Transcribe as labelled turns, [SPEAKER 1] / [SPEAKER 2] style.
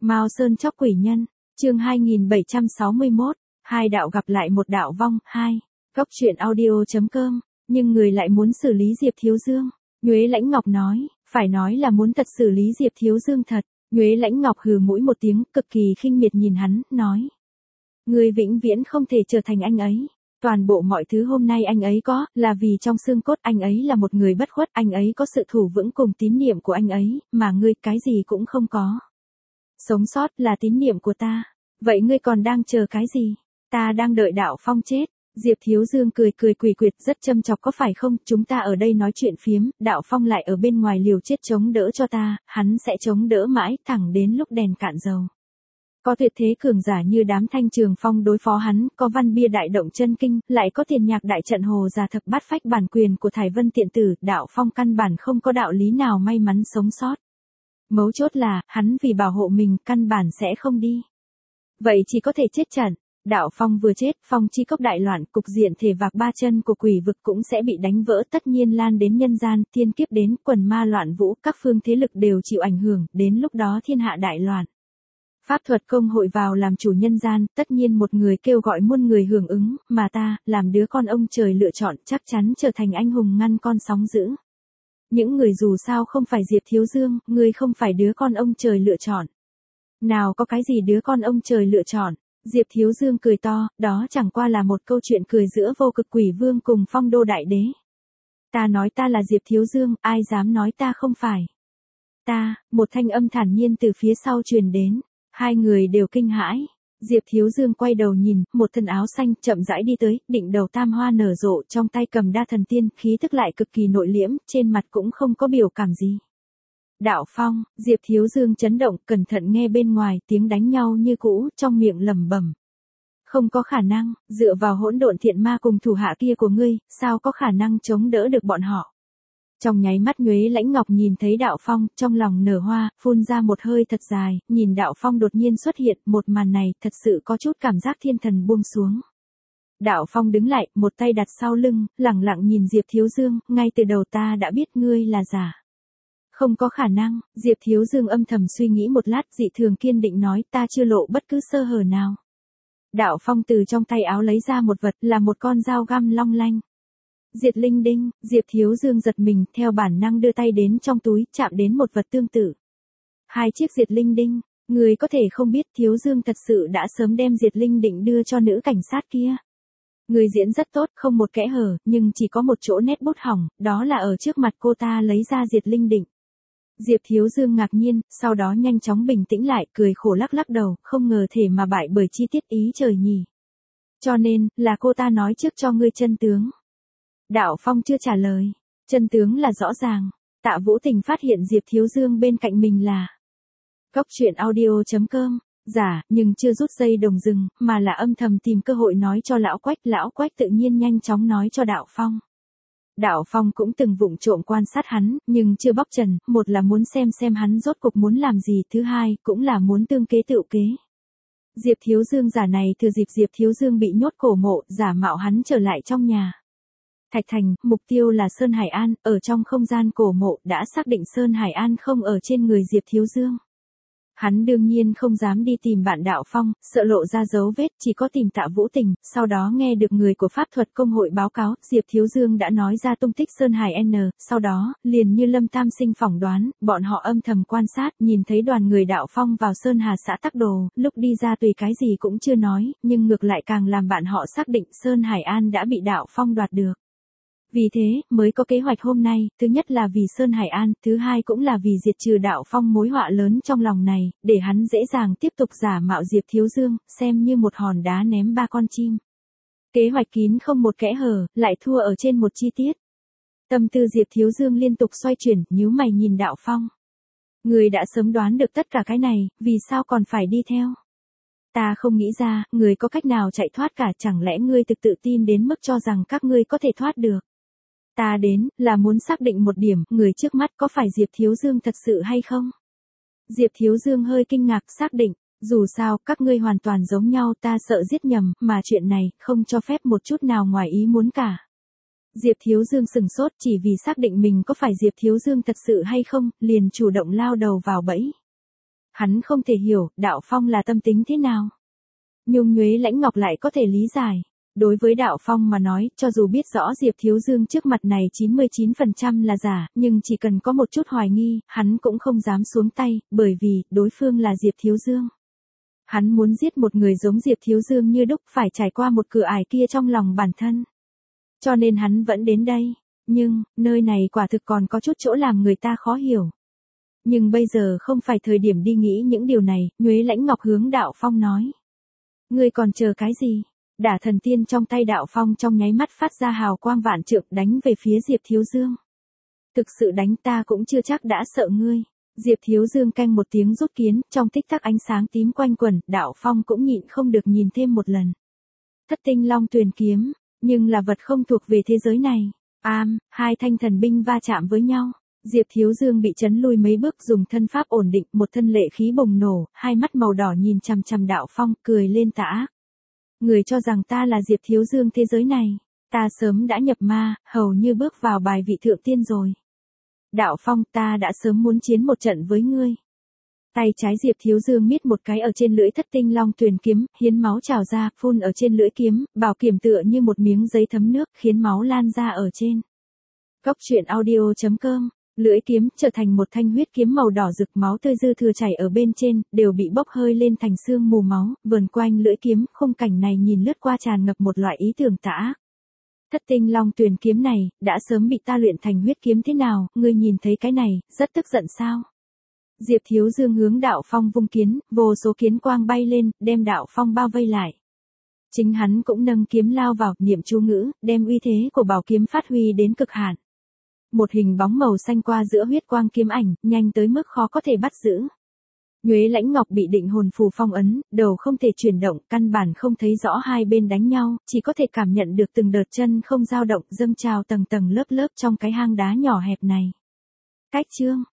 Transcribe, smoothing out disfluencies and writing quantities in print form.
[SPEAKER 1] Mao Sơn chóc quỷ nhân, chương 2761, hai đạo gặp lại một đạo vong, 2. Góc truyện audio.com, nhưng người lại muốn xử lý Diệp Thiếu Dương. Nhuế Lãnh Ngọc nói, phải nói là muốn thật xử lý Diệp Thiếu Dương thật. Nhuế Lãnh Ngọc hừ mũi một tiếng, cực kỳ khinh miệt nhìn hắn, nói. Người vĩnh viễn không thể trở thành anh ấy. Toàn bộ mọi thứ hôm nay anh ấy có, là vì trong xương cốt anh ấy là một người bất khuất, anh ấy có sự thủ vững cùng tín niệm của anh ấy, mà ngươi cái gì cũng không có. Sống sót là tín niệm của ta. Vậy ngươi còn đang chờ cái gì? Ta đang đợi Đạo Phong chết. Diệp Thiếu Dương cười quỷ quyệt rất châm chọc có phải không? Chúng ta ở đây nói chuyện phiếm, Đạo Phong lại ở bên ngoài liều chết chống đỡ cho ta, hắn sẽ chống đỡ mãi, thẳng đến lúc đèn cạn dầu. Có tuyệt thế cường giả như đám Thanh Trường Phong đối phó hắn, có văn bia đại động chân kinh, lại có tiền nhạc đại trận hồ giả thập bát phách bản quyền của Thải Vân Tiện Tử, Đạo Phong căn bản không có đạo lý nào may mắn sống sót. Mấu chốt là, hắn vì bảo hộ mình, căn bản sẽ không đi. Vậy chỉ có thể chết trận. Đạo Phong vừa chết, phong chi cốc đại loạn, cục diện thể vạc ba chân của quỷ vực cũng sẽ bị đánh vỡ, tất nhiên lan đến nhân gian, thiên kiếp đến, quần ma loạn vũ, các phương thế lực đều chịu ảnh hưởng, đến lúc đó thiên hạ đại loạn. Pháp thuật công hội vào làm chủ nhân gian, tất nhiên một người kêu gọi muôn người hưởng ứng, mà ta, làm đứa con ông trời lựa chọn, chắc chắn trở thành anh hùng ngăn con sóng dữ. Những người dù sao không phải Diệp Thiếu Dương, người không phải đứa con ông trời lựa chọn. Nào có cái gì đứa con ông trời lựa chọn? Diệp Thiếu Dương cười to, đó chẳng qua là một câu chuyện cười giữa vô cực quỷ vương cùng phong đô đại đế. Ta nói ta là Diệp Thiếu Dương, ai dám nói ta không phải. Ta, một thanh âm thản nhiên từ phía sau truyền đến. Hai người đều kinh hãi. Diệp Thiếu Dương quay đầu nhìn, một thân áo xanh chậm rãi đi tới, định đầu tam hoa nở rộ, trong tay cầm đa thần tiên, khí tức lại cực kỳ nội liễm, trên mặt cũng không có biểu cảm gì. Đạo Phong, Diệp Thiếu Dương chấn động, cẩn thận nghe bên ngoài, tiếng đánh nhau như cũ, trong miệng lẩm bẩm. Không có khả năng, dựa vào hỗn độn thiện ma cùng thủ hạ kia của ngươi, sao có khả năng chống đỡ được bọn họ. Trong nháy mắt Nhuế Lãnh Ngọc nhìn thấy Đạo Phong, trong lòng nở hoa, phun ra một hơi thật dài, nhìn Đạo Phong đột nhiên xuất hiện, một màn này thật sự có chút cảm giác thiên thần buông xuống. Đạo Phong đứng lại, một tay đặt sau lưng, lẳng lặng nhìn Diệp Thiếu Dương, ngay từ đầu ta đã biết ngươi là giả. Không có khả năng, Diệp Thiếu Dương âm thầm suy nghĩ một lát, dị thường kiên định nói ta chưa lộ bất cứ sơ hở nào. Đạo Phong từ trong tay áo lấy ra một vật, là một con dao găm long lanh. Diệt linh đinh, Diệp Thiếu Dương giật mình, theo bản năng đưa tay đến trong túi, chạm đến một vật tương tự. Hai chiếc diệt linh đinh, người có thể không biết Thiếu Dương thật sự đã sớm đem diệt linh định đưa cho nữ cảnh sát kia. Người diễn rất tốt, không một kẽ hở, nhưng chỉ có một chỗ nét bút hỏng, đó là ở trước mặt cô ta lấy ra diệt linh định. Diệp Thiếu Dương ngạc nhiên, sau đó nhanh chóng bình tĩnh lại, cười khổ lắc lắc đầu, không ngờ thể mà bại bởi chi tiết ý trời nhỉ. Cho nên, là cô ta nói trước cho ngươi chân tướng. Đạo Phong chưa trả lời. Chân tướng là rõ ràng. Tạ Vũ Tình phát hiện Diệp Thiếu Dương bên cạnh mình là Góc truyện audio.com. Giả, nhưng chưa rút dây đồng rừng, mà là âm thầm tìm cơ hội nói cho Lão Quách tự nhiên nhanh chóng nói cho Đạo Phong. Đạo Phong cũng từng vụng trộm quan sát hắn, nhưng chưa bóc trần, một là muốn xem hắn rốt cục muốn làm gì, thứ hai, cũng là muốn tương kế tựu kế. Diệp Thiếu Dương giả này thừa dịp Diệp Thiếu Dương bị nhốt cổ mộ, giả mạo hắn trở lại trong nhà. Thạch Thành, mục tiêu là Sơn Hải An, ở trong không gian cổ mộ, đã xác định Sơn Hải An không ở trên người Diệp Thiếu Dương. Hắn đương nhiên không dám đi tìm bạn Đạo Phong, sợ lộ ra dấu vết, chỉ có tìm Tạ Vũ Tình, sau đó nghe được người của pháp thuật công hội báo cáo, Diệp Thiếu Dương đã nói ra tung tích Sơn Hải N, sau đó, liền như Lâm Tam Sinh phỏng đoán, bọn họ âm thầm quan sát, nhìn thấy đoàn người Đạo Phong vào Sơn Hà xã Tắc Đồ, lúc đi ra tùy cái gì cũng chưa nói, nhưng ngược lại càng làm bạn họ xác định Sơn Hải An đã bị Đạo Phong đoạt được. Vì thế, mới có kế hoạch hôm nay, thứ nhất là vì Sơn Hải An, thứ hai cũng là vì diệt trừ Đạo Phong mối họa lớn trong lòng này, để hắn dễ dàng tiếp tục giả mạo Diệp Thiếu Dương, xem như một hòn đá ném ba con chim. Kế hoạch kín không một kẽ hở, lại thua ở trên một chi tiết. Tâm tư Diệp Thiếu Dương liên tục xoay chuyển, nhíu mày nhìn Đạo Phong. Người đã sớm đoán được tất cả cái này, vì sao còn phải đi theo? Ta không nghĩ ra, người có cách nào chạy thoát cả, chẳng lẽ ngươi thực tự tin đến mức cho rằng các ngươi có thể thoát được? Ta đến, là muốn xác định một điểm, người trước mắt có phải Diệp Thiếu Dương thật sự hay không? Diệp Thiếu Dương hơi kinh ngạc, xác định, dù sao, các ngươi hoàn toàn giống nhau, ta sợ giết nhầm, mà chuyện này, không cho phép một chút nào ngoài ý muốn cả. Diệp Thiếu Dương sừng sốt chỉ vì xác định mình có phải Diệp Thiếu Dương thật sự hay không, liền chủ động lao đầu vào bẫy. Hắn không thể hiểu, Đạo Phong là tâm tính thế nào. Nhưng Nhuế Lãnh Ngọc lại có thể lý giải. Đối với Đạo Phong mà nói, cho dù biết rõ Diệp Thiếu Dương trước mặt này 99% là giả, nhưng chỉ cần có một chút hoài nghi, hắn cũng không dám xuống tay, bởi vì, đối phương là Diệp Thiếu Dương. Hắn muốn giết một người giống Diệp Thiếu Dương như đúc phải trải qua một cửa ải kia trong lòng bản thân. Cho nên hắn vẫn đến đây. Nhưng, nơi này quả thực còn có chút chỗ làm người ta khó hiểu. Nhưng bây giờ không phải thời điểm đi nghĩ những điều này, Nhuế Lãnh Ngọc hướng Đạo Phong nói. Ngươi còn chờ cái gì? Đả thần tiên trong tay Đạo Phong trong nháy mắt phát ra hào quang vạn trượng đánh về phía Diệp Thiếu Dương. Thực sự đánh ta cũng chưa chắc đã sợ ngươi. Diệp Thiếu Dương canh một tiếng rút kiếm, trong tích tắc ánh sáng tím quanh quẩn, Đạo Phong cũng nhịn không được nhìn thêm một lần. Thất tinh long tuyền kiếm, nhưng là vật không thuộc về thế giới này. Hai thanh thần binh va chạm với nhau. Diệp Thiếu Dương bị chấn lui mấy bước dùng thân pháp ổn định, một thân lệ khí bùng nổ, hai mắt màu đỏ nhìn chằm chằm Đạo Phong, cười lên tà ác. Người cho rằng ta là Diệp Thiếu Dương thế giới này, ta sớm đã nhập ma, hầu như bước vào bài vị thượng tiên rồi. Đạo Phong, ta đã sớm muốn chiến một trận với ngươi. Tay trái Diệp Thiếu Dương miết một cái ở trên lưỡi thất tinh long tuyền kiếm, hiến máu trào ra, phun ở trên lưỡi kiếm, bảo kiếm tựa như một miếng giấy thấm nước, khiến máu lan ra ở trên. Góc truyện audio.com, lưỡi kiếm trở thành một thanh huyết kiếm màu đỏ rực, máu tươi dư thừa chảy ở bên trên, đều bị bốc hơi lên thành sương mù máu, vờn quanh lưỡi kiếm, khung cảnh này nhìn lướt qua tràn ngập một loại ý tưởng tà ác. Thất tinh long tuyền kiếm này, đã sớm bị ta luyện thành huyết kiếm thế nào, ngươi nhìn thấy cái này, rất tức giận sao? Diệp Thiếu Dương hướng Đạo Phong vung kiến, vô số kiến quang bay lên, đem Đạo Phong bao vây lại. Chính hắn cũng nâng kiếm lao vào, niệm chú ngữ, đem uy thế của bảo kiếm phát huy đến cực hạn. Một hình bóng màu xanh qua giữa huyết quang kiếm ảnh, nhanh tới mức khó có thể bắt giữ. Nhuế Lãnh Ngọc bị định hồn phù phong ấn, đầu không thể chuyển động, căn bản không thấy rõ hai bên đánh nhau, chỉ có thể cảm nhận được từng đợt chân không dao động dâng trào tầng tầng lớp lớp trong cái hang đá nhỏ hẹp này. Cách chương